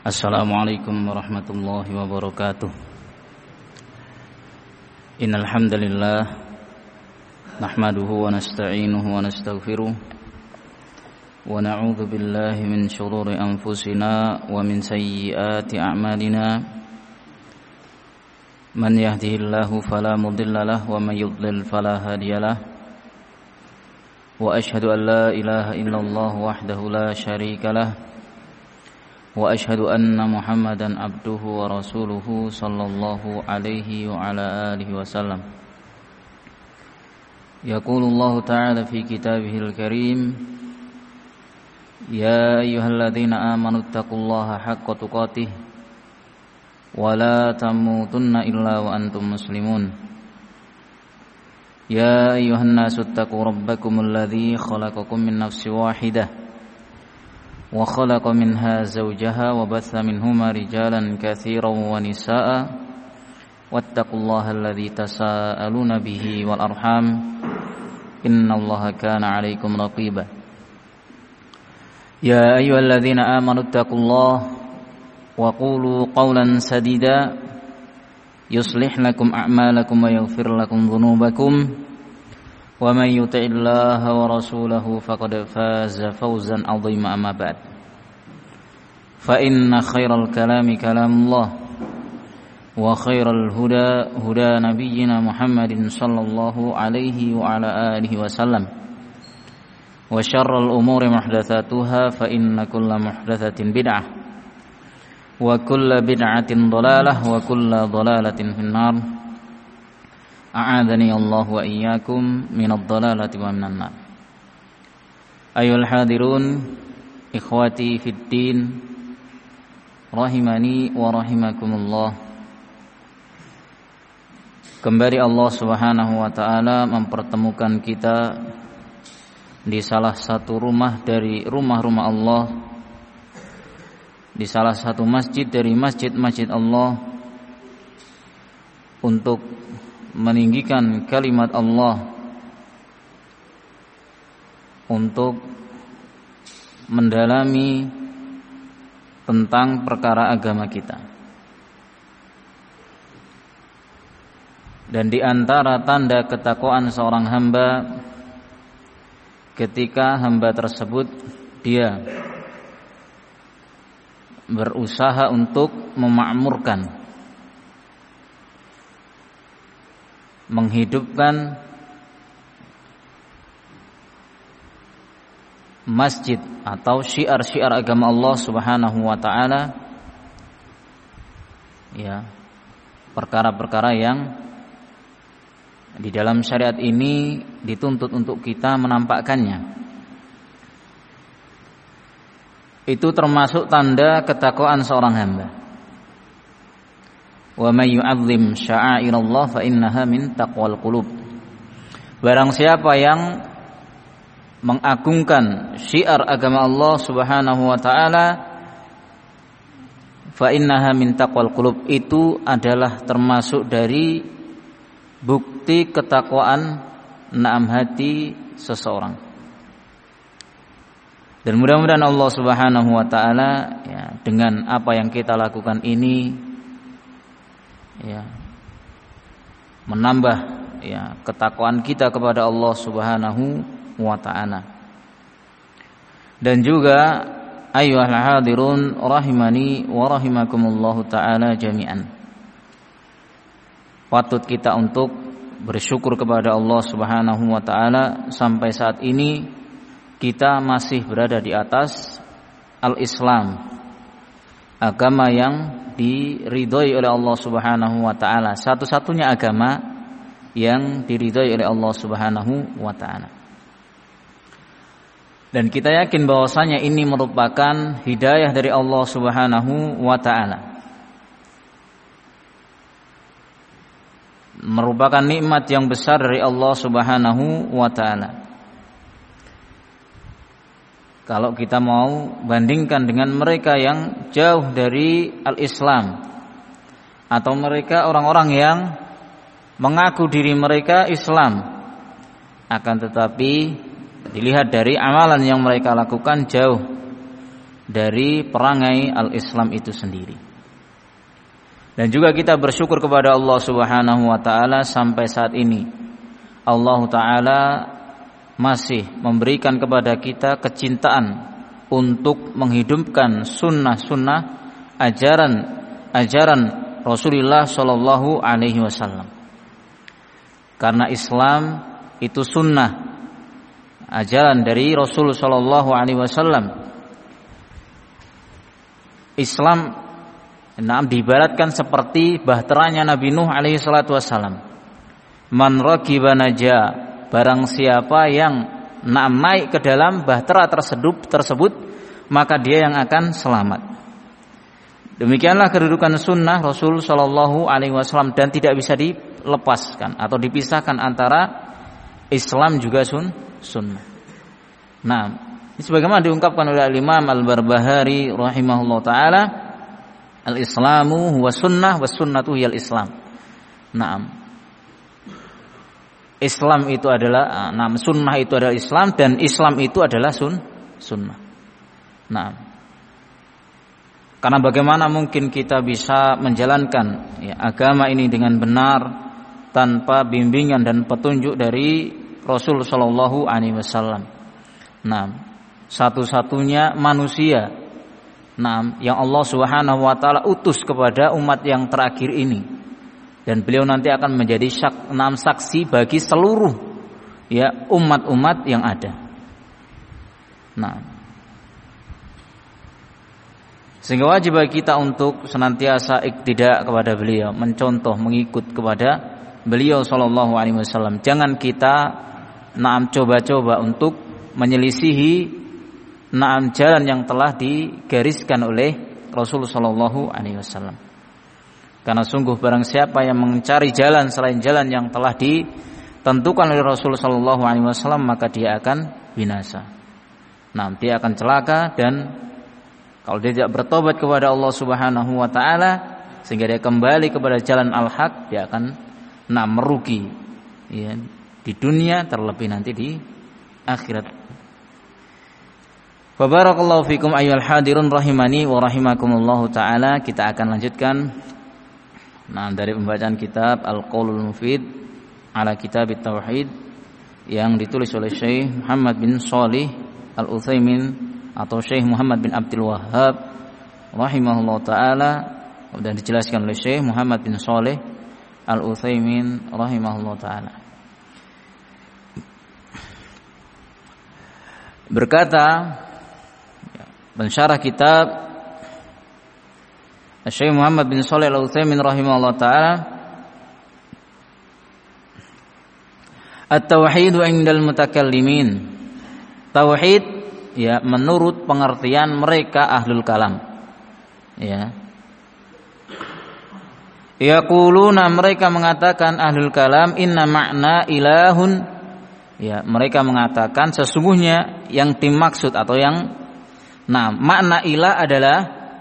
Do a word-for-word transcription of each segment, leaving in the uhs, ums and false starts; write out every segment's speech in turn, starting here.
Assalamualaikum warahmatullahi wabarakatuh. Innal hamdalillah nahmaduhu wa nasta'inuhu wa nastaghfiruh wa na'udzu billahi min shururi anfusina wa min sayyiati a'malina. Man yahdihillahu fala mudilla lahu wa man yudlil fala hadiyalah. Wa asyhadu an la ilaha illallah wahdahu la syarika lah. Wa asyhadu anna Muhammadan abduhu wa rasuluhu sallallahu alaihi wa ala alihi wasallam. Yaqulullahu ta'ala fi kitabihil karim, ya ayyuhalladzina amanu taqullaha haqqa tuqatih wa la tamutunna illa wa antum muslimun. Ya ayyuhan nasu taqu rabbakumul ladzi khalaqakum min nafsin wahidah wa khalaqa minha zawjaha wa batha minhuma rijalan katsiran wa nisaa wattaqullaha alladzi tasaaluna bihi wal arham innallaha kana 'alaikum raqiba. Ya ayyuhalladzina amanu taqullaha wa qulu qawlan sadida yuslih lakum a'malakum wa yaghfir lakum dhunubakum wa man yuti'illaha wa rasulahu faqad faza fawzan 'azima. Amma ba'd. Fa inna khairal kalami kalamullah wa khairal huda huda nabiyyina Muhammadin sallallahu alaihi wa ala alihi wasallam. Wa syarrul umuri muhdatsatuha fa inna kulla muhdatsatin bid'ah wa kulla bid'atin dhalalah wa kulla dhalalatin finnar. A'adhani Allah wa iyyakum minadh dhalalati wa minan nar. Ayyuhal hadirun, ikhwati fid din, rahimani wa rahimakumullah. Kembali Allah Subhanahu wa taala mempertemukan kita di salah satu rumah dari rumah-rumah Allah, di salah satu masjid dari masjid-masjid Allah, untuk meninggikan kalimat Allah, untuk mendalami tentang perkara agama kita. Dan di antara tanda ketakwaan seorang hamba, ketika hamba tersebut dia berusaha untuk memakmurkan, menghidupkan masjid atau syiar-syiar agama Allah Subhanahu wa taala, ya, perkara-perkara yang di dalam syariat ini dituntut untuk kita menampakkannya. Itu termasuk tanda ketakwaan seorang hamba. Wa may yu'azzim sya'airallah fa innaha min taqwal qulub. Barang siapa yang mengagungkan syiar agama Allah Subhanahu wa taala, fa innaha min taqwal qulub, itu adalah termasuk dari bukti ketakwaan naam hati seseorang. Dan mudah-mudahan Allah Subhanahu wa taala, ya, dengan apa yang kita lakukan ini, ya, menambah, ya, ketakwaan kita kepada Allah Subhanahu wa ta'ala. Dan juga ayyuhal hadirun rahimani wa rahimakumullahu ta'ala jami'an, patut kita untuk bersyukur kepada Allah Subhanahu wa ta'ala sampai saat ini kita masih berada di atas al-Islam, agama yang diridhoi oleh Allah Subhanahu wa ta'ala, satu-satunya agama yang diridhoi oleh Allah Subhanahu wa ta'ala. Dan kita yakin bahwasanya ini merupakan hidayah dari Allah Subhanahu wa ta'ala, merupakan nikmat yang besar dari Allah Subhanahu wa ta'ala. Kalau kita mau bandingkan dengan mereka yang jauh dari al-Islam, atau mereka orang-orang yang mengaku diri mereka Islam, akan tetapi dilihat dari amalan yang mereka lakukan jauh dari perangai al-Islam itu sendiri. Dan juga kita bersyukur kepada Allah Subhanahu wa taala sampai saat ini Allah taala masih memberikan kepada kita kecintaan untuk menghidupkan sunnah-sunnah ajaran-ajaran Rasulullah Shallallahu Alaihi Wasallam. Karena Islam itu sunnah, ajaran dari Rasul Shallallahu Alaihi Wasallam. Islam, nah, diibaratkan seperti bahteranya Nabi Nuh Alaihi Salatu Wasallam. Man raqiba naja, barang siapa yang Nah, naik ke dalam bahtera tersebut, tersebut maka dia yang akan selamat. Demikianlah kedudukan sunnah Rasul Shallallahu Alaihi Wasallam dan tidak bisa dilepaskan atau dipisahkan antara Islam juga sun, sunnah. Nah, ini sebagaimana diungkapkan oleh Imam Al-Barbahari rahimahullah taala, al-Islamu huwa sunnah was sunnatu hiyal Islam. Nah, Islam itu adalah nah, sunnah itu adalah Islam dan Islam itu adalah sun, sunnah. Nah, karena bagaimana mungkin kita bisa menjalankan ya, agama ini dengan benar tanpa bimbingan dan petunjuk dari Rasul Shallallahu Alaihi Wasallam. Nah, satu-satunya manusia, nah, yang Allah Subhanahu Wa Taala utus kepada umat yang terakhir ini. Dan beliau nanti akan menjadi syak, enam saksi bagi seluruh ya umat-umat yang ada. Nah, sehingga wajib bagi kita untuk senantiasa iktidak kepada beliau, mencontoh, mengikut kepada beliau Shallallahu Alaihi Wasallam. Jangan kita naam coba-coba untuk menyelisihi naam jalan yang telah digariskan oleh Rasul Shallallahu Alaihi Wasallam. Karena sungguh barang siapa yang mencari jalan selain jalan yang telah ditentukan oleh Rasul Shallallahu Alaihi Wasallam maka dia akan binasa. Nah, dia akan celaka dan kalau dia tidak bertobat kepada Allah Subhanahu Wa Taala sehingga dia kembali kepada jalan al-haq, dia akan nah merugi ya, di dunia terlebih nanti di akhirat. Barakallahu fikum ayyuhal hadirun rahimani wa rahimakumullahu taala. Kita akan lanjutkan nah dari pembacaan kitab Al-Qaulul Mufid ala Kitab Tauhid yang ditulis oleh Syekh Muhammad bin Shalih Al-Utsaimin atau Syekh Muhammad bin Abdul Wahhab rahimahullah taala dan dijelaskan oleh Syekh Muhammad bin Shalih Al-Utsaimin rahimahullah taala. Berkata pensyarah kitab Syekh Muhammad bin Shalih Al-Utsaimin rahimahullah taala, at-tauhid 'indal mutakallimin. Tauhid ya menurut pengertian mereka ahlul kalam. Ya. Yaquluna, mereka mengatakan ahlul kalam, inna ma'na ilahun. Ya, mereka mengatakan sesungguhnya yang dimaksud atau yang nah makna ilah adalah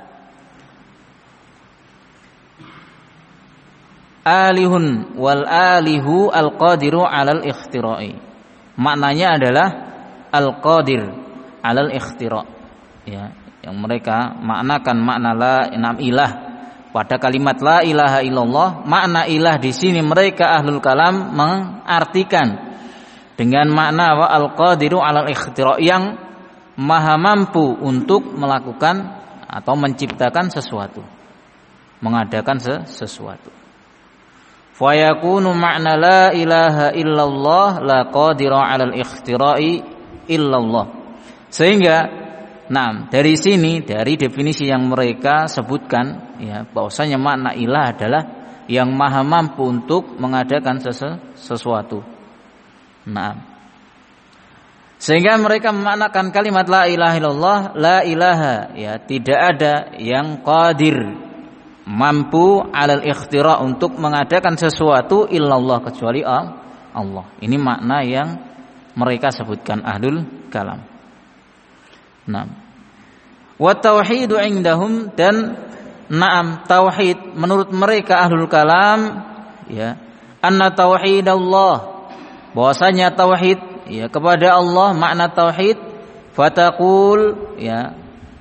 alihun wal alihu al-qadiru 'alal ikhtira'i. Maknanya adalah al-qadir 'alal ikhtira'. Ya, yang mereka maknakan makna la ilah pada kalimat la ilaha illallah. Makna ilah di sini mereka ahlul kalam mengartikan dengan makna wa al-qadiru 'alal ikhtira', yang maha mampu untuk melakukan atau menciptakan sesuatu, mengadakan sesuatu. Fa yakunu ma'na la ilaha illallah la qadira 'alal ikhtira'i illallah. Sehingga nah, dari sini dari definisi yang mereka sebutkan ya bahwasanya makna ilah adalah yang maha mampu untuk mengadakan sesu, sesuatu. Nah, sehingga mereka memaknakan kalimat la ilaha illallah, la ilaha ya tidak ada yang qadir mampu alal ikhtira untuk mengadakan sesuatu illallah kecuali Allah. Ini makna yang mereka sebutkan ahlul kalam. Nah, wa tauhidu indahum, dan na'am tauhid menurut mereka ahlul kalam ya anna tauhidallah, bahwasanya tauhid ya kepada Allah, makna tauhid fataqul ya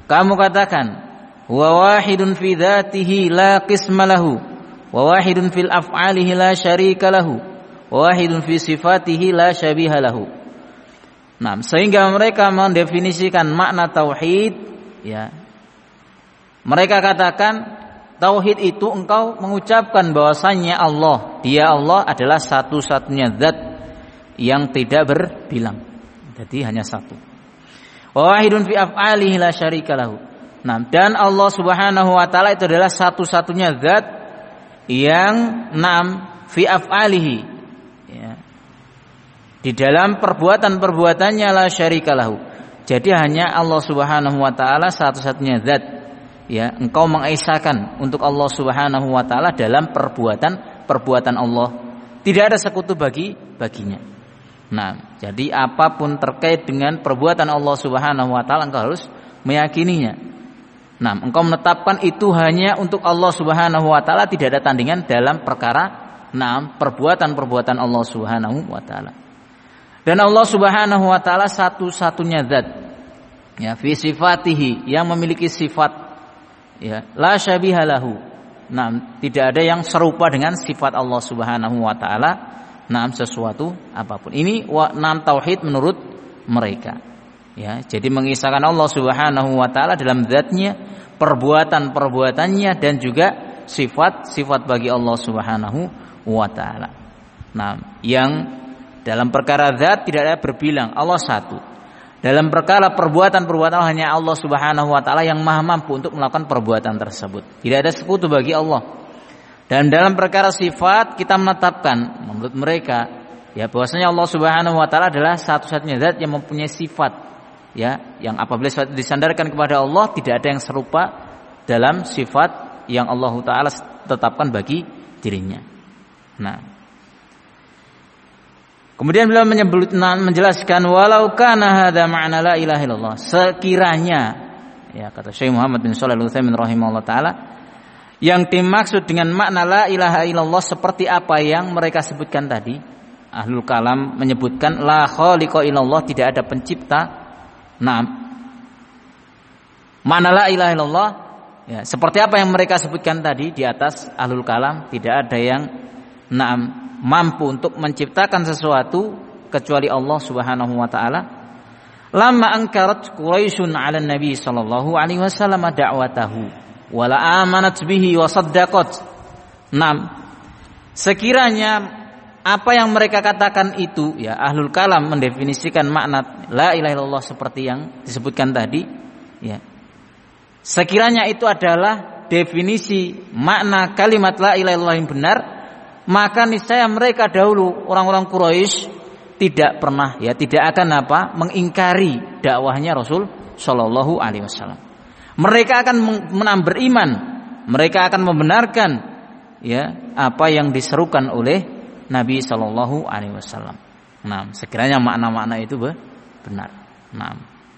kamu katakan wa wahidun fi dzatihi la qisma lahu wa wahidun fil af'alihi la syarika lahu wa wahidun fi sifatihi la syabiha lahu. Nah, sehingga mereka mendefinisikan makna tauhid, ya. Mereka katakan tauhid itu engkau mengucapkan bahwasannya Allah, Dia Allah adalah satu-satunya zat yang tidak berbilang. Jadi hanya satu. Wa wahidun fi af'alihi la syarika lahu. Nah, dan Allah Subhanahu wa taala itu adalah satu-satunya zat yang nam fi af'alihi, ya. Di dalam perbuatan-perbuatannya la syarika lahu. Jadi hanya Allah Subhanahu wa taala satu-satunya zat. Ya, engkau mengesahkan untuk Allah Subhanahu wa taala dalam perbuatan-perbuatan Allah. Tidak ada sekutu bagi baginya. Nah, jadi apapun terkait dengan perbuatan Allah Subhanahu wa taala engkau harus meyakininya. Nah, engkau menetapkan itu hanya untuk Allah Subhanahu wa taala, tidak ada tandingan dalam perkara nah perbuatan-perbuatan Allah Subhanahu wa taala. Dan Allah Subhanahu wa taala satu-satunya zat, ya, fi sifatihi, yang memiliki sifat, ya, la syabiha lahu. Nah, tidak ada yang serupa dengan sifat Allah Subhanahu wa taala, nah, sesuatu apapun. Ini wa nam tauhid menurut mereka. Ya, jadi mengisahkan Allah Subhanahu wa taala dalam zatnya, perbuatan-perbuatannya, dan juga sifat-sifat bagi Allah Subhanahu wa taala. Nah, yang dalam perkara zat tidak ada berbilang, Allah satu. Dalam perkara perbuatan-perbuatan hanya Allah Subhanahu wa taala yang maha mampu untuk melakukan perbuatan tersebut. Tidak ada sekutu bagi Allah. Dan dalam perkara sifat kita menetapkan menurut mereka, ya, bahwasanya Allah Subhanahu wa taala adalah satu-satunya zat yang mempunyai sifat, ya, yang apabila disandarkan kepada Allah tidak ada yang serupa dalam sifat yang Allah taala tetapkan bagi dirinya. Nah, kemudian beliau menyebut, menjelaskan walau kana hadza ma'na la ilaha illallah, sekiranya, ya, kata Syekh Muhammad bin Shalih Al-Utsaimin rahimahullah taala, yang dimaksud dengan makna la ilaha illallah seperti apa yang mereka sebutkan tadi. Ahlul kalam menyebutkan la khaliqa illallah, tidak ada pencipta. Nah, makna la ilaha illallah, ya, seperti apa yang mereka sebutkan tadi di atas. Ahlul kalam tidak ada yang na'am mampu untuk menciptakan sesuatu kecuali Allah Subhanahu wa taala. Lamma angkarat Quraisyun 'ala Nabi sallallahu alaihi wasallam da'watahu wa la amanat bihi wa saddaqat. Naam. Sekiranya apa yang mereka katakan itu, ya, ahlul kalam mendefinisikan makna la ilaha illallah seperti yang disebutkan tadi, ya. Sekiranya itu adalah definisi makna kalimat la ilaha illallah yang benar, maka niscaya mereka dahulu orang-orang Quraisy tidak pernah, ya, tidak akan apa mengingkari dakwahnya Rasul Shallallahu Alaihi Wasallam. Mereka akan menam beriman, mereka akan membenarkan, ya, apa yang diserukan oleh Nabi Shallallahu Alaihi Wasallam. Nah, sekiranya makna-makna itu benar. Nah,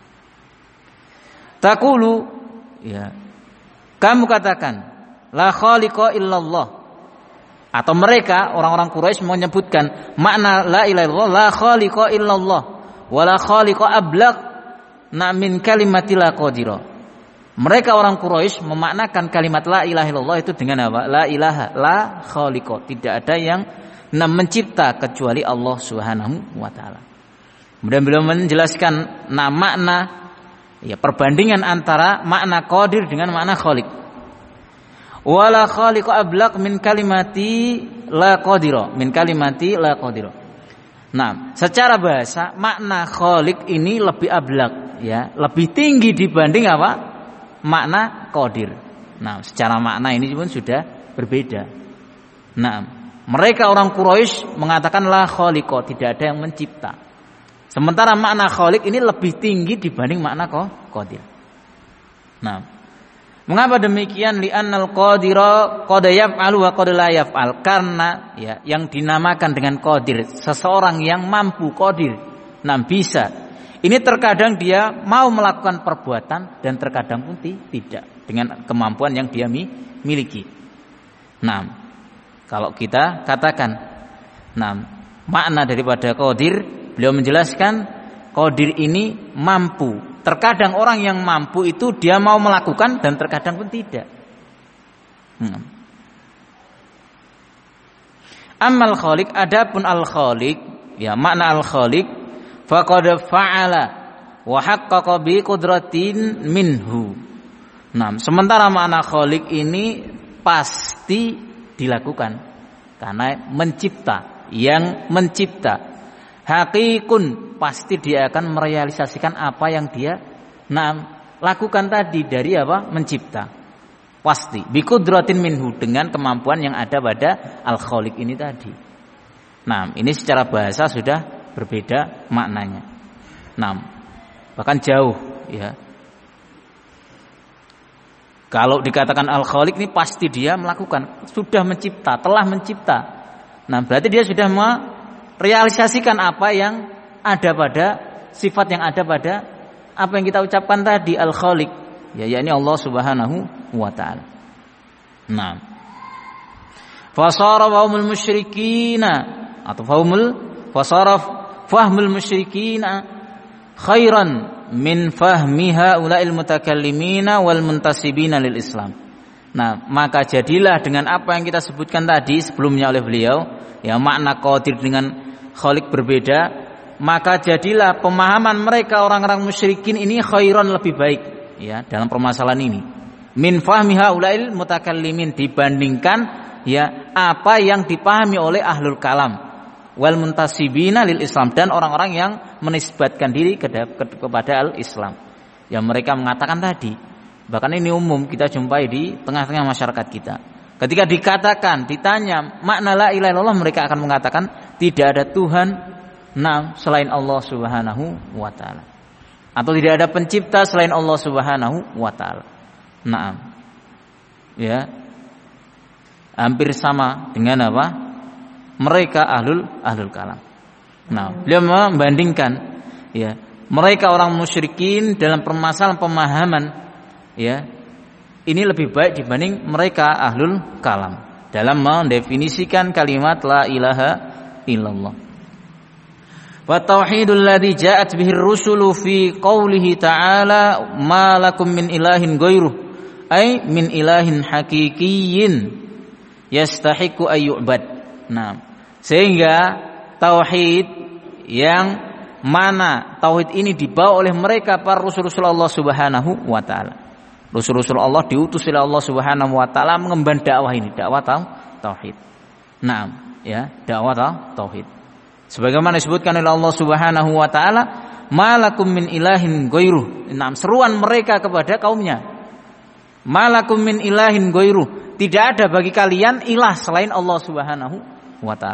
taqulu, ya, kamu katakan la khaliqa illallah. Atau mereka orang-orang Quraisy menyebutkan makna la ilaha illallah la khaliqa illallah wa la khaliqa ablaq na min kalimati la qadira. Mereka orang Quraisy memaknakan kalimat la ilaha illallah itu dengan apa? La ilaha la khaliqa, tidak ada yang mencipta kecuali Allah Subhanahu wa taala. Kemudian beliau menjelaskan nah makna, ya, perbandingan antara makna qadir dengan makna khaliq. Wala khaliqa ablaq min kalimati la qadira, min kalimati la qadira. Nah, secara bahasa makna khaliq ini lebih ablaq, ya, lebih tinggi dibanding apa? Makna qadir. Nah, secara makna ini pun sudah berbeda. Nah, mereka orang Quraisy mengatakan la khaliqa, tidak ada yang mencipta. Sementara makna khaliq ini lebih tinggi dibanding makna qadir. Nah, mengapa demikian? Li'annal qadira qad yaf'alu wa qad la yaf'al. Karena, ya, yang dinamakan dengan qadir, seseorang yang mampu qadir, nah, bisa. Ini terkadang dia mau melakukan perbuatan dan terkadang pun tidak dengan kemampuan yang dia miliki. Nah, kalau kita katakan, nah, makna daripada qadir, beliau menjelaskan qadir ini mampu, Terkadang orang yang mampu itu dia mau melakukan dan terkadang pun tidak. Hmm. Amal khaliq, adapun al khaliq, ya makna al khaliq faqad fa'ala wa haqqaqa bi qudratin minhu. Nah, sementara makna khaliq ini pasti dilakukan karena mencipta, yang mencipta. Haqiqun, pasti dia akan merealisasikan apa yang dia nah, lakukan tadi dari apa? Mencipta. Pasti bi qudratin minhu, dengan kemampuan yang ada pada al khaliq ini tadi. Nah, ini secara bahasa sudah berbeda maknanya. Nah, bahkan jauh ya. Kalau dikatakan al khaliq ini pasti dia melakukan, sudah mencipta, telah mencipta. Nah, berarti dia sudah merealisasikan apa yang ada pada sifat yang ada pada apa yang kita ucapkan tadi al khaliq, ya yakni Allah Subhanahu wa taala. Nah, fasara fahmul musyrikina atau fahmul fasara fahmul musyrikina khairan min fahmi haula'il mutakallimina wal muntasibina lil Islam. Nah, maka jadilah dengan apa yang kita sebutkan tadi sebelumnya oleh beliau, ya makna qadir dengan khaliq berbeda, maka jadilah pemahaman mereka orang-orang musyrikin ini khairan, lebih baik ya dalam permasalahan ini. Min fahmi haula'il mutakallimin, dibandingkan ya apa yang dipahami oleh ahlul kalam, wal muntasibina lil Islam, dan orang-orang yang menisbatkan diri kepada al-Islam. Yang mereka mengatakan tadi, bahkan ini umum kita jumpai di tengah-tengah masyarakat kita. Ketika dikatakan, ditanya makna la ilaha illallah, mereka akan mengatakan tidak ada Tuhan nah selain Allah Subhanahu wa taala. Atau tidak ada pencipta selain Allah Subhanahu wa taala. Naam. Ya. Hampir sama dengan apa? Mereka ahlul ahlul kalam. Nah, beliau membandingkan ya, mereka orang musyrikin dalam permasalahan pemahaman ya, ini lebih baik dibanding mereka ahlul kalam dalam mendefinisikan kalimat la ilaha illallah. Wa tauhidul ladzi ja'at bihi ar-rusulu fi qoulihi ta'ala ma lakum min ilahin ghairuh, ay min ilahin haqiqiyyin yastahiqu ayyubad. Nah, sehingga tauhid yang mana tauhid ini dibawa oleh mereka para rasul-rasul Allah Subhanahu wa taala. Rasul-rasul Allah diutus oleh Allah Subhanahu wa taala mengemban dakwah ini, dakwah tauhid. Naam, ya, dakwah tauhid. Sebagaimana disebutkan oleh Allah Subhanahu wa taala, malakum min ilahin ghairuh. Naam, seruan mereka kepada kaumnya. Malakum min ilahin ghairuh. Tidak ada bagi kalian ilah selain Allah Subhanahu wa taala.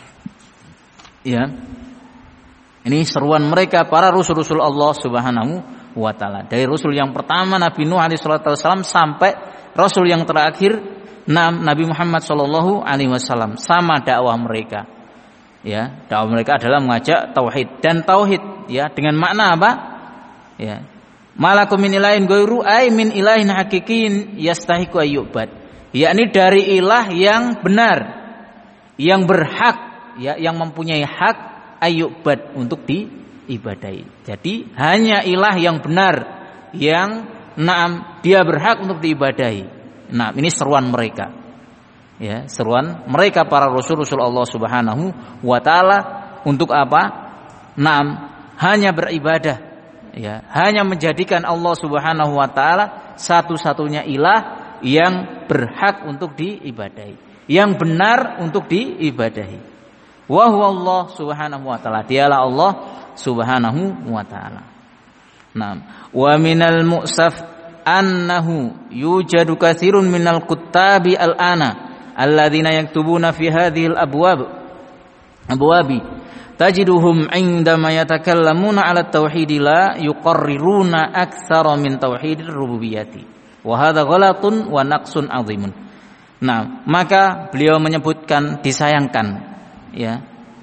Ya. Ini seruan mereka para rasul-rasul Allah Subhanahu wa taala. Dari rasul yang pertama Nabi Nuh alaihi salatu wasallam sampai rasul yang terakhir Nabi Muhammad sallallahu alaihi wasallam, sama dakwah mereka. Ya, dakwah mereka adalah mengajak tauhid, dan tauhid ya dengan makna apa? Ya. Malakum min ilahin ghairu, ay min ilahin haqiqin yastahiqu ayyubad. Yakni dari ilah yang benar, yang berhak, ya, yang mempunyai hak ayyubad, untuk diibadahi. Jadi hanya ilah yang benar, yang naam dia berhak untuk diibadahi. Nah, ini seruan mereka. Ya, seruan mereka para rasul-rasul Allah Subhanahu wa taala untuk apa? Naam, hanya beribadah, ya, hanya menjadikan Allah Subhanahu wa taala satu-satunya ilah yang berhak untuk diibadahi, yang benar untuk diibadahi. Wa huwa Allah Subhanahu wa taala, dialah Allah Subhanahu wa taala. Naam, wa minal mu'saf annahu yujadu katsirun minal kuttabi al-ana alladzina yaktubuna fi hadhil abwab abwabi tajiduhum 'indama yatakallamuna 'ala at-tauhid la yuqarriruna aktsara min tauhidir rububiyyati wa hadza ghalatun wa naqsun 'azimun. Nah, maka beliau menyebutkan disayangkan ya,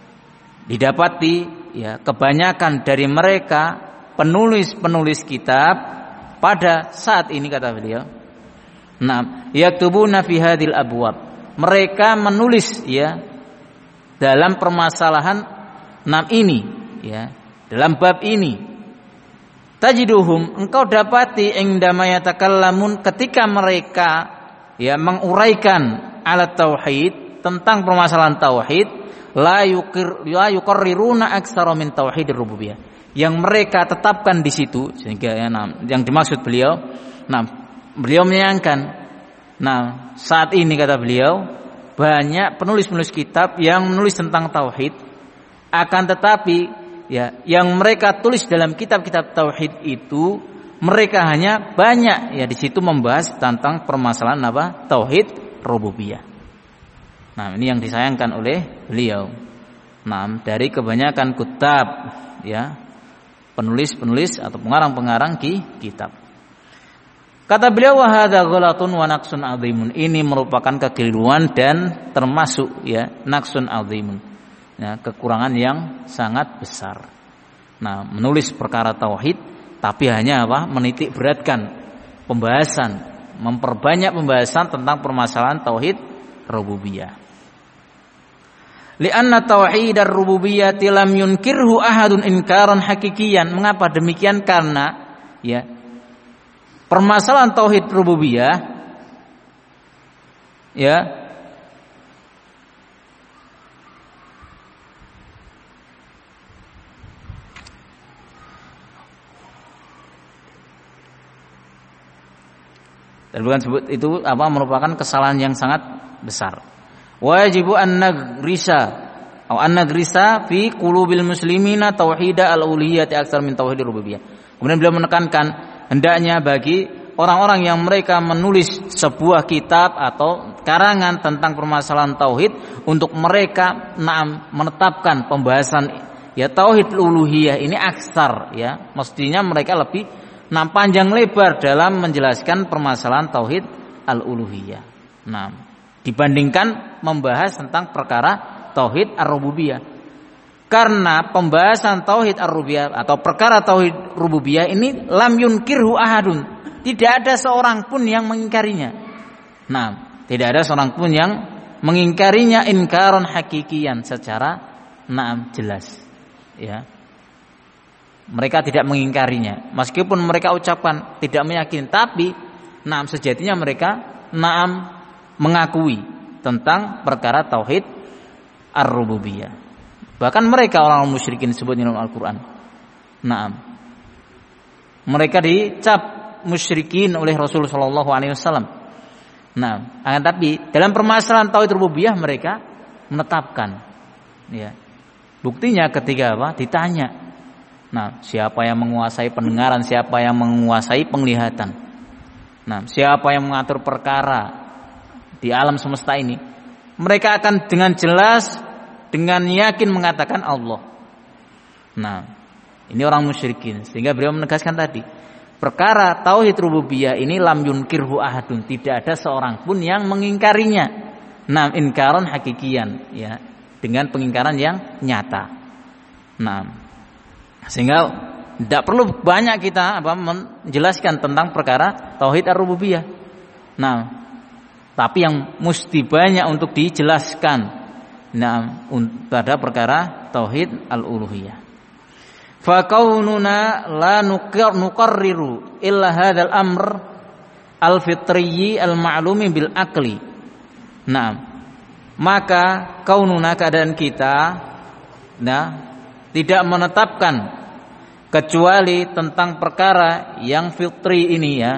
didapati ya kebanyakan dari mereka penulis-penulis kitab pada saat ini, kata beliau, nah, yaktubuna fi hadhil abwab, mereka menulis ya dalam permasalahan enam ini, ya dalam bab ini, tajiduhum, engkau dapati indama yatakallamun, ketika mereka ya menguraikan ala tauhid, tentang permasalahan tauhid, la yukir la yuqarriruna aktsara min tauhidir rububiyah, yang mereka tetapkan di situ, sehingga ya, nah, yang dimaksud beliau, nah beliau menyayangkan, nah saat ini kata beliau banyak penulis-penulis kitab yang menulis tentang tauhid, akan tetapi ya yang mereka tulis dalam kitab-kitab tauhid itu mereka hanya banyak ya di situ membahas tentang permasalahan apa? Tauhid rububiyah. Nah, ini yang disayangkan oleh beliau. Nah, dari kebanyakan kutab ya, penulis-penulis atau pengarang-pengarang ki kitab. Kata beliau, wa hadza ghalatun wa naqsun 'adzimun. Ini merupakan kekeliruan dan termasuk ya naqsun 'adzimun. Ya, kekurangan yang sangat besar. Nah, menulis perkara tauhid tapi hanya apa? Menitik beratkan pembahasan, memperbanyak pembahasan tentang permasalahan tauhid rububiyah. Li'anna tauhid ar-rububiyyah lam yunkirhu ahadun inkaran hakikiyan. Mengapa demikian? Karena ya permasalahan tauhid rububiyah ya dan bukan sebut itu apa merupakan kesalahan yang sangat besar. Wajibu an nagrisa atau an nagrisa fi qulubil muslimina tauhida al-uluhiyyah aktsar min tauhidir rububiyyah. Kemudian beliau menekankan hendaknya bagi orang-orang yang mereka menulis sebuah kitab atau karangan tentang permasalahan tauhid untuk mereka naam menetapkan pembahasan ya tauhid uluhiyah ini aksar ya, mestinya mereka lebih nah panjang lebar dalam menjelaskan permasalahan tauhid al-uluhiyah. Nah, dibandingkan membahas tentang perkara tauhid ar-rububiyah. Karena pembahasan tauhid ar-rububiyah atau perkara tauhid rububiyah ini lam yunkirhu ahadun. Tidak ada seorang pun yang mengingkarinya. Nah, tidak ada seorang pun yang mengingkarinya inkaron hakikian secara naam jelas. Ya. Mereka tidak mengingkarinya, meskipun mereka ucapkan tidak meyakini, tapi naam sejatinya mereka naam mengakui tentang perkara tauhid ar-rububiyah. Bahkan mereka orang musyrikin disebutnya dalam Al-Qur'an. Naam. Mereka dicap musyrikin oleh Rasulullah sallallahu alaihi wasallam. Nah, akan tapi dalam permasalahan tauhid rububiyah mereka menetapkan ya. Buktinya ketika apa? Ditanya, nah, siapa yang menguasai pendengaran, siapa yang menguasai penglihatan? Nah, siapa yang mengatur perkara di alam semesta ini? Mereka akan dengan jelas, dengan yakin mengatakan Allah. Nah, ini orang musyrikin. Sehingga beliau menegaskan tadi, perkara tauhid rububiyah ini lam yunkirhu ahadun, tidak ada seorang pun yang mengingkarinya. Nah, inkaran hakikian, ya, dengan pengingkaran yang nyata. Nah, sehingga tidak perlu banyak kita apa menjelaskan tentang perkara tauhid ar-rububiyah. Nah, tapi yang mesti banyak untuk dijelaskan nah pada perkara tauhid al-uluhiyah. Fa kaununa la nuqarriru illa hadzal amr al-fitriyyi al-ma'lumi bil aqli. Nah, maka kaununa keadaan kita nah tidak menetapkan kecuali tentang perkara yang fitri ini ya,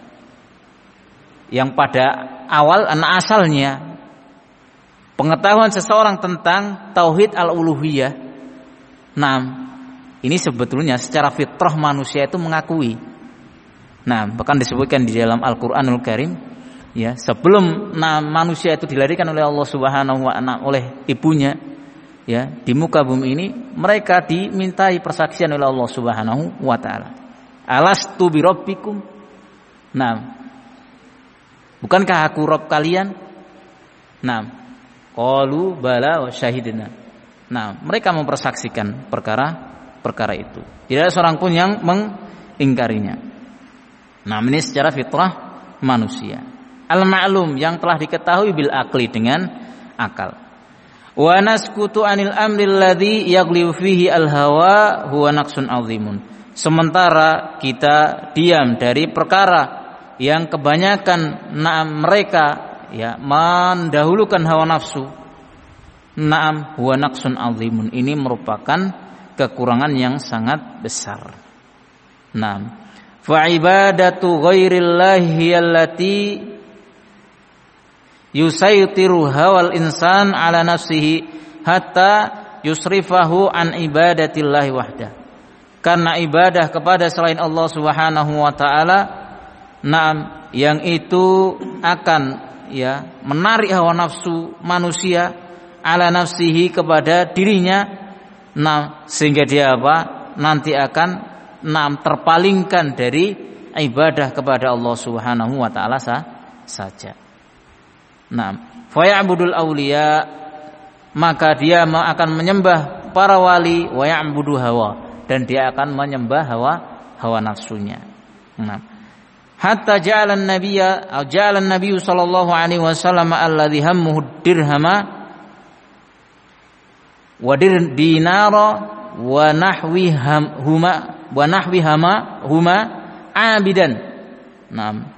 yang pada awal anak asalnya pengetahuan seseorang tentang tauhid al-uluhiyah. Nah, ini sebetulnya secara fitrah manusia itu mengakui. Nah, bahkan disebutkan di dalam Al-Qur'anul Karim ya, sebelum nah, manusia itu dilahirkan oleh Allah Subhanahu wa taala oleh ibunya ya, di muka bumi ini mereka dimintai persaksian oleh Allah Subhanahu wa taala. Alastu bi rabbikum? Nah, bukankah aku Rabb kalian? Nah, qalu bala wa syahidna. Nah, mereka mempersaksikan perkara-perkara itu. Tidak ada seorang pun yang mengingkarinya. Nah, ini secara fitrah manusia. Al-ma'lum yang telah diketahui bil aqli dengan akal. Wa naskutu anil amri alladhi yaghliu fihi al-hawa huwa naqsun 'azimun. sementara kita diam dari perkara yang kebanyakan naam mereka ya mendahulukan hawa nafsu. Naam huwa naqsun azimun, ini merupakan kekurangan yang sangat besar. Naam fa ibadatu ghairillahi allati yusaitiru hawal insan ala nafsihi hatta yusrifahu an ibadatillahi wahda. Karena ibadah kepada selain Allah Subhanahu wa taala, naam yang itu akan ya menarik hawa nafsu manusia ala nafsihi kepada dirinya, naam sehingga dia apa? Nanti akan naam terpalingkan dari ibadah kepada Allah Subhanahu wa taala saja. Naam, fa ya'budul auliya, maka dia akan menyembah para wali, wa ya'budu hawa, dan dia akan menyembah hawa hawa nafsunya. Naam. Hatta ja'ala an-nabiyya atau ja'ala an-nabiy sallallahu alaihi wasallam alladhi hammuhu dirhama wa dinara wa nahwi huma wa nahwi hama huma abidan. Naam.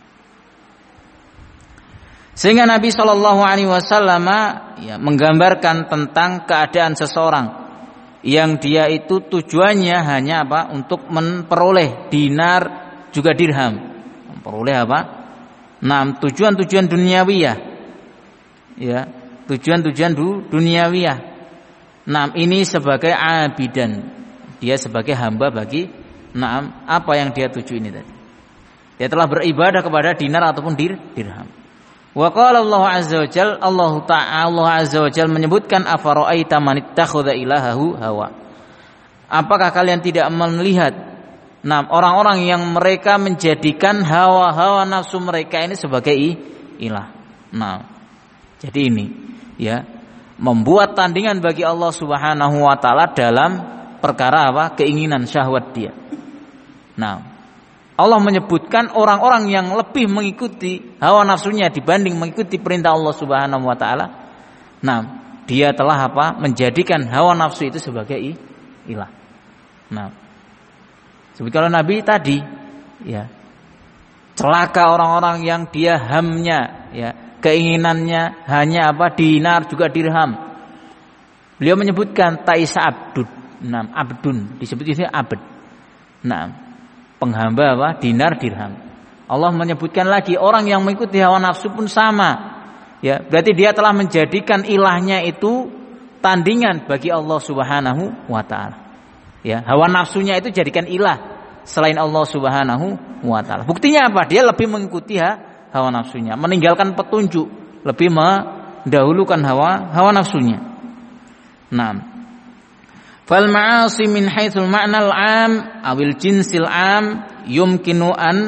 Sehingga Nabi Shallallahu Alaihi Wasallam ya, menggambarkan tentang keadaan seseorang yang dia itu tujuannya hanya apa? Untuk memperoleh dinar juga dirham. Memperoleh apa? Nah, tujuan-tujuan duniawiyah. Ya, tujuan-tujuan du, duniawiyah. Nah, ini sebagai abidan. Dia sebagai hamba bagi nah, apa yang dia tuju ini tadi. Dia telah beribadah kepada dinar ataupun dir, dirham. Wa qala Allah azza wa jalla, Allah ta'ala Allah azza wa jalla menyebutkan afara'aita man ittakhadha ilahahu hawa. Apakah kalian tidak melihat nah orang-orang yang mereka menjadikan hawa-hawa nafsu mereka ini sebagai ilah. Nah, jadi ini ya membuat tandingan bagi Allah Subhanahu wa taala dalam perkara apa? Keinginan syahwat dia. Nah, Allah menyebutkan orang-orang yang lebih mengikuti hawa nafsunya dibanding mengikuti perintah Allah Subhanahu wa taala. Nah, dia telah apa? Menjadikan hawa nafsu itu sebagai ilah. Nah, seperti kalau Nabi tadi ya. Celaka orang-orang yang dia hamnya ya, keinginannya hanya apa? Dinar juga dirham. Beliau menyebutkan taisa abdud. Nah, abdun disebut itu abd. Nah, penghamba apa? Dinar dirham. Allah menyebutkan lagi orang yang mengikuti hawa nafsu pun sama. Ya, berarti dia telah menjadikan ilahnya itu tandingan bagi Allah Subhanahu wa taala. Ya, hawa nafsunya itu jadikan ilah selain Allah Subhanahu wa taala. Buktinya apa? Dia lebih mengikuti hawa nafsunya, meninggalkan petunjuk, lebih mendahulukan hawa hawa nafsunya. Naam. Fal ma'asi min haitsul ma'nal 'am awil jinsil 'am yumkinu an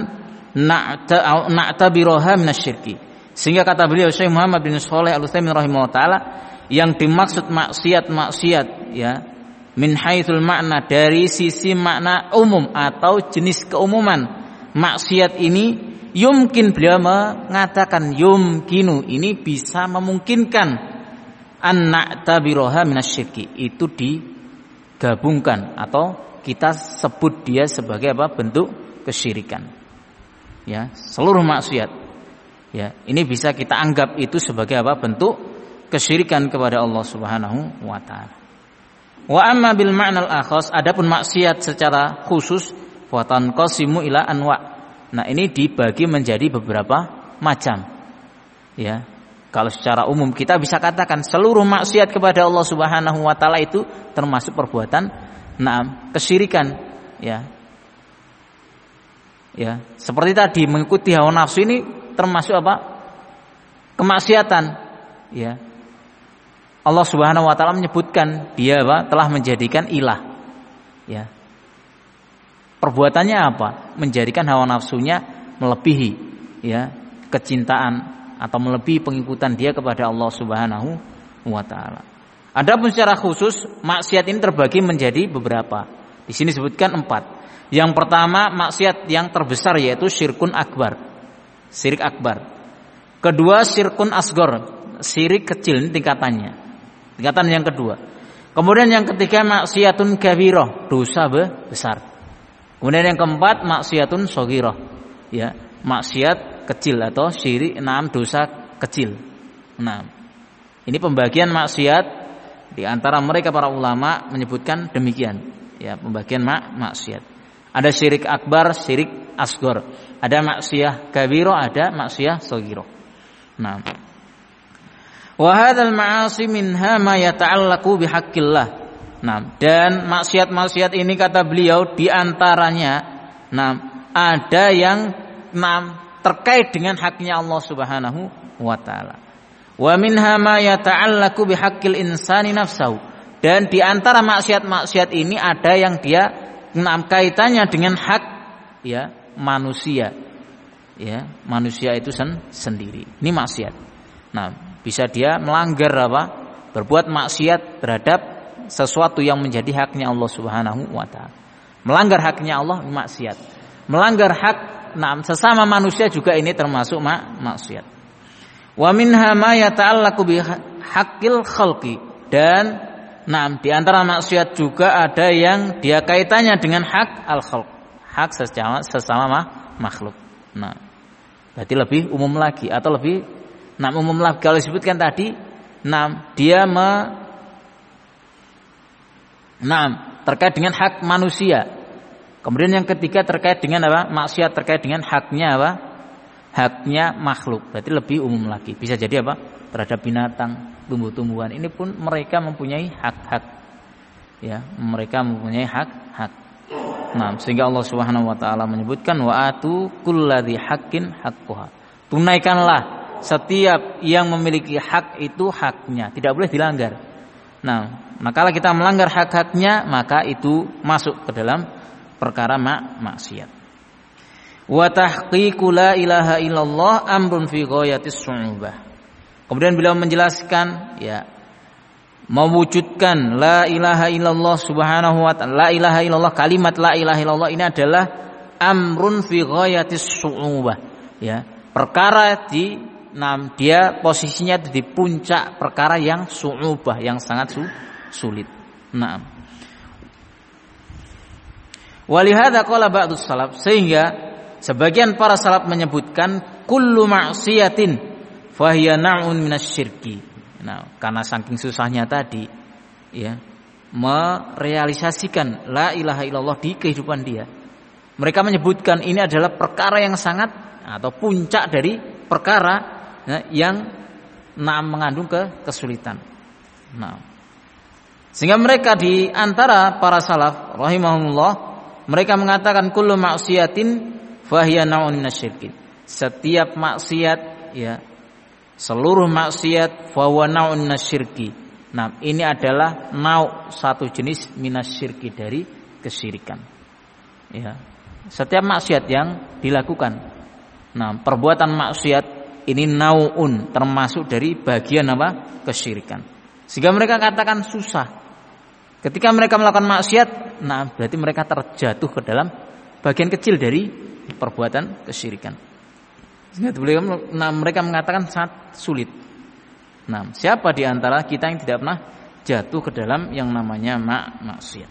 na'tabiroha minasyirki. Sehingga kata beliau Syekh Muhammad bin Shalih Al-Utsaimin rahimahullah taala, yang dimaksud maksiat-maksiat ya min haitsul ma'na dari sisi makna umum atau jenis keumuman maksiat ini, yumkin, beliau mengatakan yumkinu, ini bisa memungkinkan an na'tabiroha minasyirki, itu di gabungkan atau kita sebut dia sebagai apa? Bentuk kesyirikan. Ya, seluruh maksiat. Ya, ini bisa kita anggap itu sebagai apa? Bentuk kesyirikan kepada Allah Subhanahu wa taala. Wa amma bil ma'nal akhas, adapun maksiat secara khusus wa tanqasimu ila anwa. Nah, ini dibagi menjadi beberapa macam. Ya. Kalau secara umum kita bisa katakan seluruh maksiat kepada Allah Subhanahu wa taala itu termasuk perbuatan na'am kesyirikan, ya. Ya, seperti tadi mengikuti hawa nafsu ini termasuk apa? Kemaksiatan, ya. Allah Subhanahu wa taala menyebutkan dia apa? Telah menjadikan ilah. Ya. Perbuatannya apa? Menjadikan hawa nafsunya melebihi ya kecintaan atau melebihi pengikutan dia kepada Allah Subhanahu wa taala. Adapun secara khusus maksiat ini terbagi menjadi beberapa. Di sini disebutkan empat. Yang pertama maksiat yang terbesar yaitu syirkun akbar. Syirik akbar. Kedua syirkun asgor, syirik kecil, ini tingkatannya. Tingkatan yang kedua. Kemudian yang ketiga maksiatun kabirah, dosa besar. Kemudian yang keempat maksiatun shaghirah, ya, maksiat kecil atau syirik, enam dosa kecil. Nah, ini pembagian maksiat di antara mereka para ulama menyebutkan demikian, ya, pembagian mak maksiat. Ada syirik akbar, syirik asghar. Ada maksiyah kabira, ada maksiyah shaghirah. Nah, wa hadzal ma'asi minha ma yata'allaqu bihaqqillah. Nah, dan maksiat-maksiat ini kata beliau di antaranya, nah, ada yang nah, terkait dengan haknya Allah Subhanahu wa taala. Wa minha ma yata'allaqu bihaqqil insani nafsahu. Dan di antara maksiat-maksiat ini ada yang dia nah, kaitannya dengan hak, ya, manusia. Ya, manusia itu sen sendiri. Ini maksiat. Nah, bisa dia melanggar apa? Berbuat maksiat terhadap sesuatu yang menjadi haknya Allah Subhanahu wa taala. Melanggar haknya Allah maksiat. Melanggar hak nah, sesama manusia juga ini termasuk mak maksiat. Wa minha ma yata'allaqu bi haqqil khalqi. Dan nah, di antara maksiat juga ada yang dia kaitannya dengan hak al-khalq, hak sesama sesama makhluk. Nah, berarti lebih umum lagi atau lebih nah umum lagi kalau disebutkan tadi, nah dia me Nah, terkait dengan hak manusia. Kemudian yang ketiga terkait dengan apa? Maksiat terkait dengan haknya apa? Haknya makhluk. Berarti lebih umum lagi. Bisa jadi apa? Terhadap binatang, tumbuh-tumbuhan. Ini pun mereka mempunyai hak-hak. Ya, mereka mempunyai hak-hak. Nah, sehingga Allah Subhanahu wa taala menyebutkan wa atu kulladzi haqqin haqqaha. Tunaikanlah setiap yang memiliki hak itu haknya, tidak boleh dilanggar. Nah, maka kalau kita melanggar hak-haknya, maka itu masuk ke dalam perkara mak maksiat. Wa tahqiqu la ilaha illallah amrun fi ghayatis su'ubah. Kemudian beliau menjelaskan, ya, mewujudkan la ilaha illallah subhanahu wa ta'ala, la ilaha illallah, kalimat la ilaha illallah ini adalah amrun fi ghayatis su'ubah, ya, perkara di nah, dia posisinya di puncak perkara yang su'ubah, yang sangat su sulit. Nah, walihada qala ba'dus salaf, sehingga sebagian para salaf menyebutkan kullu ma'siyatin fahiya na'un minasyirki. Nah, karena saking susahnya tadi, ya, merealisasikan la ilaha illallah di kehidupan dia, mereka menyebutkan ini adalah perkara yang sangat atau puncak dari perkara, ya, yang nah, mengandung ke kesulitan. Nah, sehingga mereka di antara para salaf rahimahumullah, mereka mengatakan kullu maksiatin fahiya na'un minasyirki. Setiap maksiat, ya, seluruh maksiat fahuwa na'un minasyirki. Nah, ini adalah nau, satu jenis minasyirki, dari kesyirikan. Ya, setiap maksiat yang dilakukan, nah, perbuatan maksiat ini nau'un, termasuk dari bagian apa? Kesyirikan. Sehingga mereka katakan susah. Ketika mereka melakukan maksiat, nah berarti mereka terjatuh ke dalam bagian kecil dari perbuatan kesyirikan. Sehingga nah, mereka mengatakan sangat sulit. Nah, siapa di antara kita yang tidak pernah jatuh ke dalam yang namanya mak maksiat?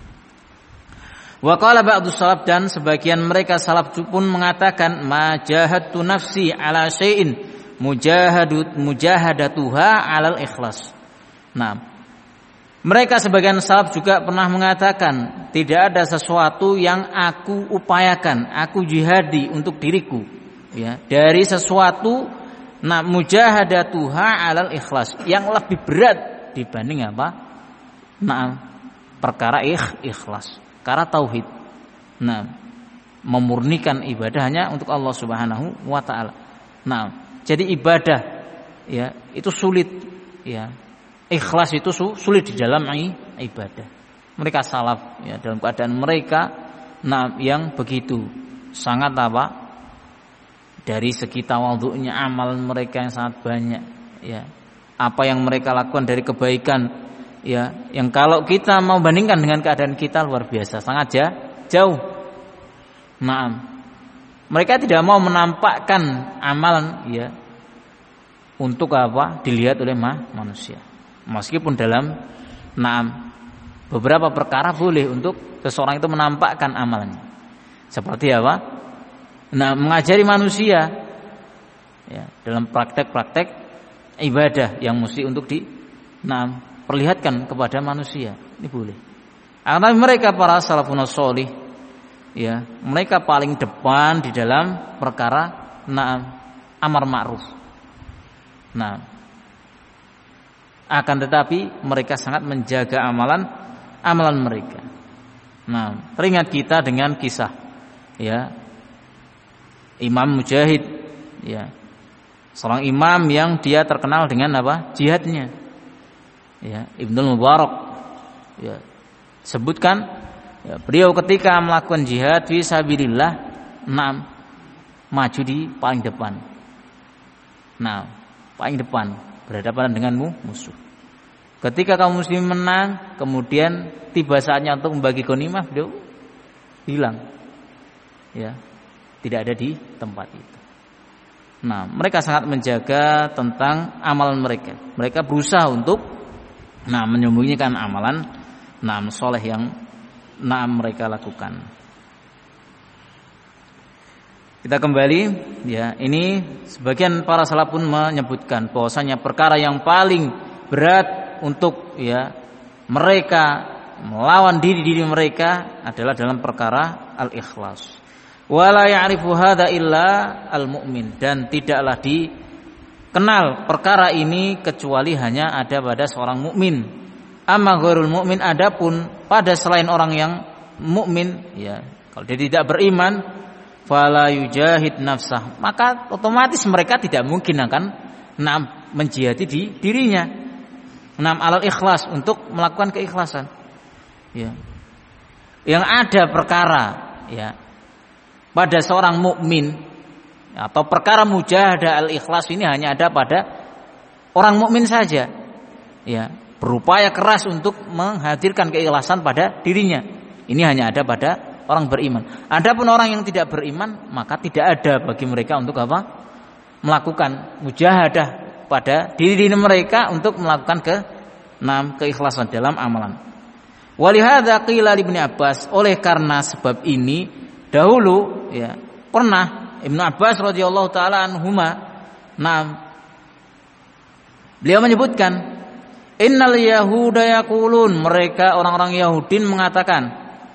Wa qala ba'dus salaf, dan sebagian mereka salaf pun mengatakan ma jahadtu nafsi ala syai'in mujahadut mujahadatuha alal ikhlas. Nah, mereka sebagian salaf juga pernah mengatakan tidak ada sesuatu yang aku upayakan, aku jihadi untuk diriku, ya, dari sesuatu, nah, mujahadatuha alal ikhlas, yang lebih berat dibanding apa? Nah, perkara ikh, ikhlas, perkara tauhid. Nah, memurnikan ibadahnya untuk Allah Subhanahu wa taala. Nah, jadi ibadah, ya, itu sulit, ya. Ikhlas itu sulit di dalam ibadah. Mereka salaf, ya, dalam keadaan mereka, nah, yang begitu sangat apa? Dari segi tawadhu'nya, amal mereka yang sangat banyak, ya. Apa yang mereka lakukan dari kebaikan, ya, yang kalau kita mau bandingkan dengan keadaan kita luar biasa, sangat ya, jauh. Nah, mereka tidak mau menampakkan amalan, ya, untuk apa? Dilihat oleh manusia. Meskipun dalam nah, beberapa perkara boleh untuk seseorang itu menampakkan amalannya. Seperti apa? Nah, mengajari manusia ya, dalam praktek-praktek ibadah yang mesti untuk di nah, perlihatkan kepada manusia. Ini boleh. Karena mereka para salafun sholih ya, mereka paling depan di dalam perkara nah, amar ma'ruf. Nah, akan tetapi mereka sangat menjaga amalan amalan mereka. Nah, teringat kita dengan kisah ya Imam Mujahid ya, seorang imam yang dia terkenal dengan apa? Jihadnya. Ya, Ibnul Mubarak ya, sebutkan ya, beliau ketika melakukan jihad fi sabilillah, enam maju di paling depan. Nah, paling depan berhadapan denganmu musuh. Ketika kaum muslimin menang, kemudian tiba saatnya untuk membagi ghanimah, beliau hilang. Ya, tidak ada di tempat itu. Nah, mereka sangat menjaga tentang amalan mereka. Mereka berusaha untuk nah menyembunyikan amalan nah soleh yang nah mereka lakukan. Kita kembali ya, ini sebagian para salaf pun menyebutkan bahwasanya perkara yang paling berat untuk ya mereka melawan diri-diri mereka adalah dalam perkara al-ikhlas. Wala ya'rifu hadza illa al-mu'min, dan tidaklah dikenal perkara ini kecuali hanya ada pada seorang mukmin. Amma ghairul mu'min, adapun pada selain orang yang mukmin ya, kalau dia tidak beriman, fala yujahid nafsah, maka otomatis mereka tidak mungkin akan nam menjihadi di dirinya. Nam alal ikhlas, untuk melakukan keikhlasan. Ya. Yang ada perkara ya pada seorang mukmin atau perkara mujahadah al-ikhlas ini hanya ada pada orang mukmin saja. Ya, berupaya keras untuk menghadirkan keikhlasan pada dirinya. Ini hanya ada pada orang beriman. Adapun orang yang tidak beriman, maka tidak ada bagi mereka untuk apa? Melakukan mujahadah pada diri mereka untuk melakukan ke enam keikhlasan dalam amalan. Walihadza qila li Ibnu Abbas, oleh karena sebab ini dahulu ya pernah Ibnu Abbas radhiyallahu taala anhuma, nah beliau menyebutkan innal yahuda yaqulun, mereka orang-orang Yahudi mengatakan,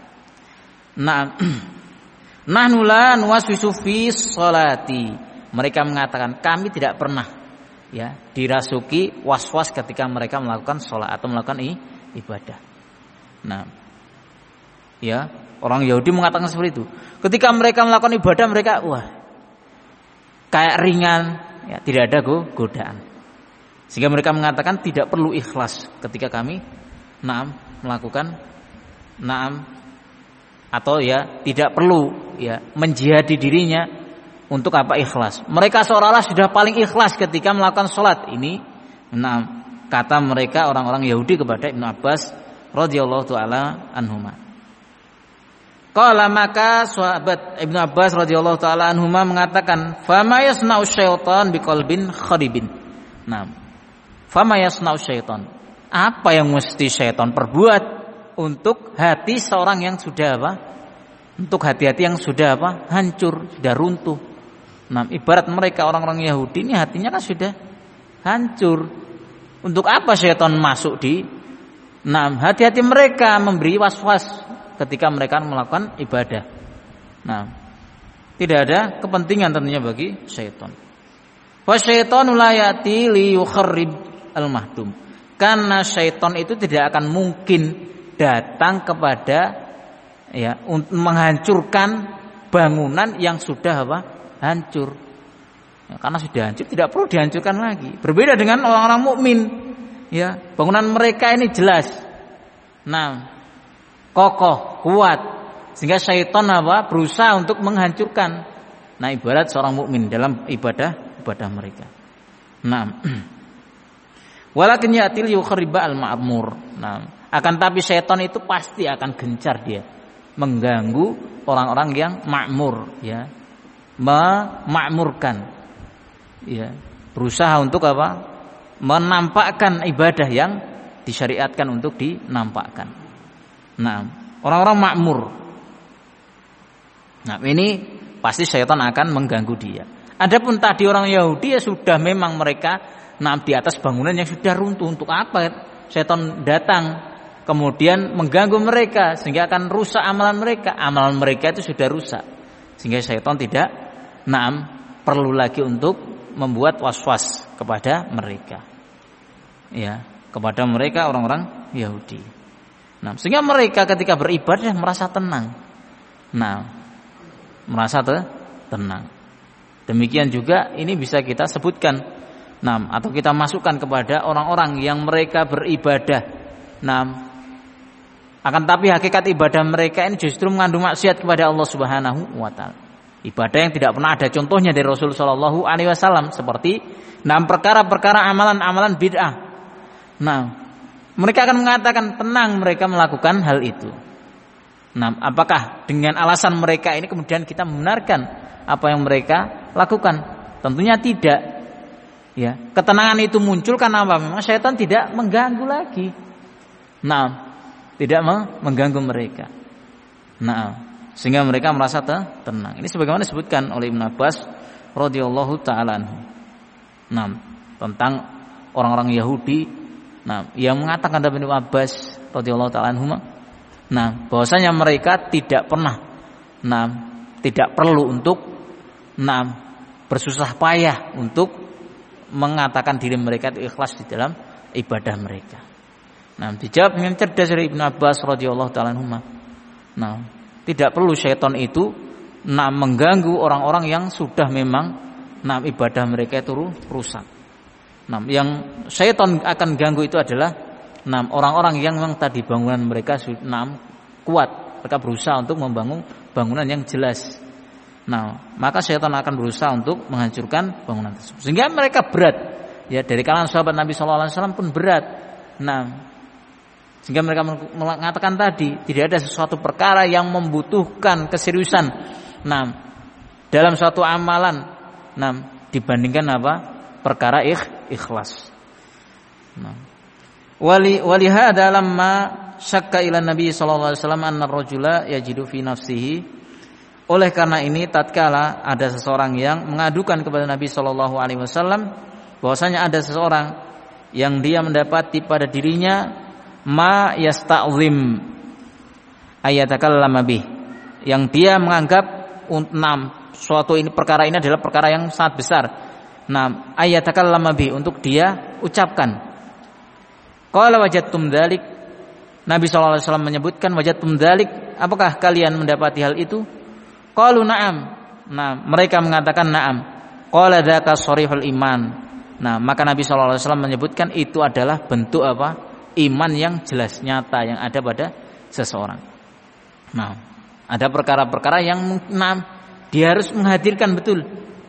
nah nahnu la nuwaswisu fi sholati, mereka mengatakan kami tidak pernah ya dirasuki was-was ketika mereka melakukan sholat atau melakukan ibadah. Nah ya, orang Yahudi mengatakan seperti itu. Ketika mereka melakukan ibadah, mereka wah kayak ringan, ya, tidak ada godaan. Sehingga mereka mengatakan tidak perlu ikhlas ketika kami naam melakukan naam atau ya tidak perlu ya menjihadi dirinya untuk apa ikhlas. Mereka seolah-olah sudah paling ikhlas ketika melakukan sholat. Ini naam kata mereka orang-orang Yahudi kepada Ibnu Abbas radhiyallahu taala anhuma. Qala, maka sahabat Ibnu Abbas radhiyallahu taala anhuma mengatakan, "Fama yasna'u syaitan biqalbin kharibin." Nah, fama yasna'u syaitan, apa yang mesti syaitan perbuat untuk hati seorang yang sudah apa? Untuk hati-hati yang sudah apa? Hancur, sudah runtuh. Nah, ibarat mereka orang-orang Yahudi ini hatinya kan sudah hancur. Untuk apa syaitan masuk di nah hati-hati mereka, memberi was-was ketika mereka melakukan ibadah. Nah, tidak ada kepentingan tentunya bagi syaitan. Wa syaitanu la yati li yukharrib al-mahdum. Karena syaitan itu tidak akan mungkin datang kepada ya untuk menghancurkan bangunan yang sudah apa? Hancur. Ya, karena sudah hancur tidak perlu dihancurkan lagi. Berbeda dengan orang-orang mukmin. Ya, bangunan mereka ini jelas. Nah, kokoh, kuat, sehingga syaitan apa? Berusaha untuk menghancurkan. Nah, ibarat seorang mukmin dalam ibadah ibadah mereka. Nah, walakin yatil yukhriba al-ma'mur. Nah, akan tapi syaitan itu pasti akan gencar dia mengganggu orang-orang yang makmur, ya, memakmurkan, ya, berusaha untuk apa? Menampakkan ibadah yang disyariatkan untuk dinampakkan. Nah, orang-orang makmur. Nah, ini pasti syaitan akan mengganggu dia. Adapun tadi orang Yahudi ya sudah memang mereka nah di atas bangunan yang sudah runtuh. Untuk apa syaitan datang kemudian mengganggu mereka sehingga akan rusak amalan mereka? Amalan mereka itu sudah rusak. Sehingga syaitan tidak naam perlu lagi untuk membuat was-was kepada mereka. Ya, kepada mereka orang-orang Yahudi. Nah, sehingga mereka ketika beribadah merasa tenang. Nah, merasa te- tenang. Demikian juga ini bisa kita sebutkan, nah, atau kita masukkan kepada orang-orang yang mereka beribadah. Nah, akan tapi hakikat ibadah mereka ini justru mengandung maksiat kepada Allah Subhanahu wa taala. Ibadah yang tidak pernah ada contohnya dari Rasul sallallahu alaihi wasallam seperti enam perkara-perkara amalan-amalan bid'ah. Nah, mereka akan mengatakan tenang mereka melakukan hal itu. Nah, apakah dengan alasan mereka ini kemudian kita membenarkan apa yang mereka lakukan? Tentunya tidak. Ya, ketenangan itu muncul karena apa? Memang syaitan tidak mengganggu lagi. Nah, tidak mengganggu mereka. Nah, sehingga mereka merasa tenang. Ini sebagaimana disebutkan oleh Ibnu Abbas radhiyallahu taala anhu. Nah, tentang orang-orang Yahudi, nah, yang mengatakan kepada Ibnu Abbas radhiyallahu taala anhu, nah, bahwasanya mereka tidak pernah, nah, tidak perlu untuk, nah, bersusah payah untuk mengatakan diri mereka itu ikhlas di dalam ibadah mereka. Nah, dijawab dengan cerdas dari Ibnu Abbas radhiyallahu taala anhu. Nah, tidak perlu syaitan itu nah mengganggu orang-orang yang sudah memang nah ibadah mereka itu rusak. Nah, yang syaitan akan ganggu itu adalah nah orang-orang yang memang tadi bangunan mereka nah kuat, mereka berusaha untuk membangun bangunan yang jelas. Nah, maka syaitan akan berusaha untuk menghancurkan bangunan tersebut. Sehingga mereka berat. Ya, dari kalangan sahabat Nabi sallallahu alaihi wasallam pun berat. Nah, sehingga mereka mengatakan tadi tidak ada sesuatu perkara yang membutuhkan keseriusan. Nah, dalam suatu amalan, nah, dibandingkan apa? Perkara ikh, ikhlas. Nah, wali walihada lamma syakka ila Nabi sallallahu alaihi wasallam anna ar-rajula yajidu fi nafsihi. Oleh karena ini tatkala ada seseorang yang mengadukan kepada Nabi sallallahu alaihi wasallam bahwasanya ada seseorang yang dia mendapati pada dirinya ma yasta'zim ayatakallama bih, yang dia menganggap enam suatu ini perkara ini adalah perkara yang sangat besar. Nah, ayatakallama bih untuk dia ucapkan. Qala wajadtum dzalik, Nabi sallallahu alaihi wasallam menyebutkan wajadtum dzalik, apakah kalian mendapati hal itu? Qalu na'am. Nah, mereka mengatakan na'am. Qala dzaka sharihul iman. Nah, maka Nabi sallallahu alaihi wasallam menyebutkan itu adalah bentuk apa? Iman yang jelas nyata yang ada pada seseorang. Nah, ada perkara-perkara yang nah, dia harus menghadirkan betul.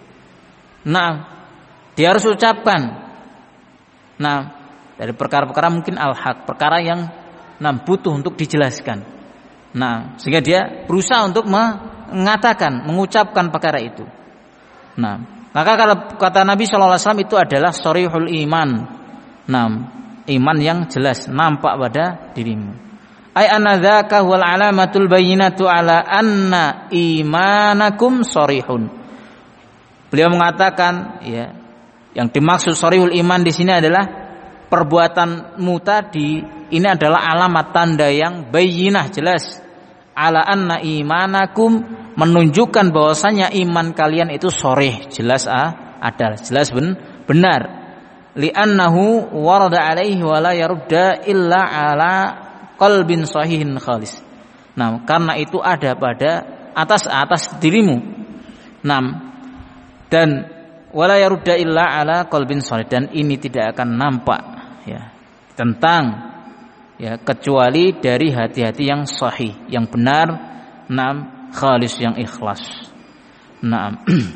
Nah, dia harus ucapkan. Nah, dari perkara-perkara mungkin al-haq, perkara yang nah, butuh untuk dijelaskan. Nah, sehingga dia berusaha untuk mengatakan, mengucapkan perkara itu. Nah, maka kalau kata Nabi sallallahu alaihi wasallam itu adalah sharihul iman. Nah, iman yang jelas nampak pada dirimu. Ai anadzaka wal alamatul bayyinatu ala anna imanakum sharihun. Beliau mengatakan ya, yang dimaksud sharihul iman di sini adalah perbuatanmu tadi ini adalah alamat tanda yang bayyinah jelas ala anna imanakum, menunjukkan bahwasanya iman kalian itu sharih, jelas ah, ada, jelas ben, benar. Li'annahu warada alaihi wa la yarudda illa ala qalbin sahihin khalis. Nah, karena itu ada pada atas atas dirimu. Nah, dan wala yarudda illa ala qalbin sahih, dan ini tidak akan nampak ya tentang ya kecuali dari hati-hati yang sahih, yang benar, nah khalis, yang ikhlas. Nah,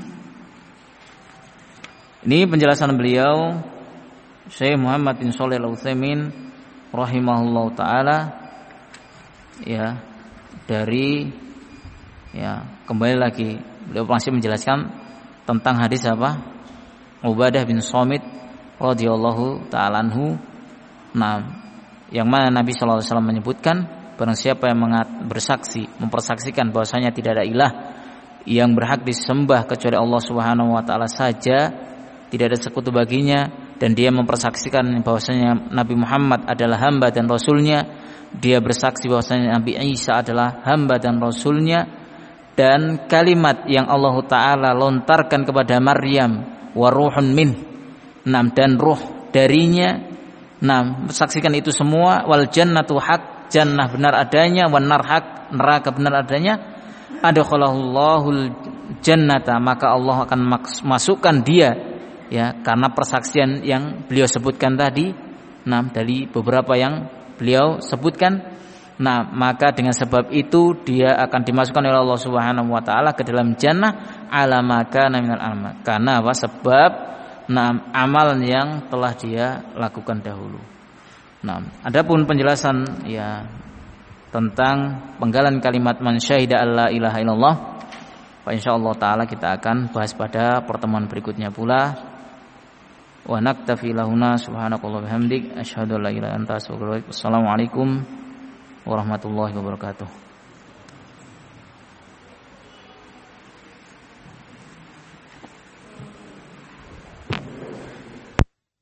ini penjelasan beliau Syekh Muhammad bin Shalih Al-Utsaimin rahimahullah taala ya, dari ya kembali lagi beliau masih menjelaskan tentang hadis apa? Ubadah bin Samit radhiyallahu taala anhu. Nah, yang mana Nabi sallallahu alaihi wasallam menyebutkan barang siapa yang mengat, bersaksi mempersaksikan bahwasanya tidak ada ilah yang berhak disembah kecuali Allah Subhanahu wa taala saja, tidak ada sekutu baginya, dan dia mempersaksikan bahwasanya Nabi Muhammad adalah hamba dan rasulnya, dia bersaksi bahwasanya Nabi Isa adalah hamba dan rasulnya, dan kalimat yang Allah taala lontarkan kepada Maryam wa ruhun min, enam dan ruh darinya, enam saksikan itu semua, wal jannatu haq, jannah benar adanya, wan nar haq, neraka benar adanya, adkhalahul jannata, maka Allah akan masukkan dia, ya, karena persaksian yang beliau sebutkan tadi, enam dari beberapa yang beliau sebutkan. Nah, maka dengan sebab itu dia akan dimasukkan oleh Allah Subhanahu wa taala ke dalam jannah ala maka minal amal. Karena apa? Sebab nah, amal yang telah dia lakukan dahulu. Nah, adapun penjelasan ya tentang penggalan kalimat man syahida alla ilaha illallah, insyaallah taala kita akan bahas pada pertemuan berikutnya pula. Wa naktafi lahuna subhanakallah bihamdik asyhadu an la ilaha illa anta astaghfiruka wa atubu ilaik. Wassalamualaikum warahmatullahi wabarakatuh.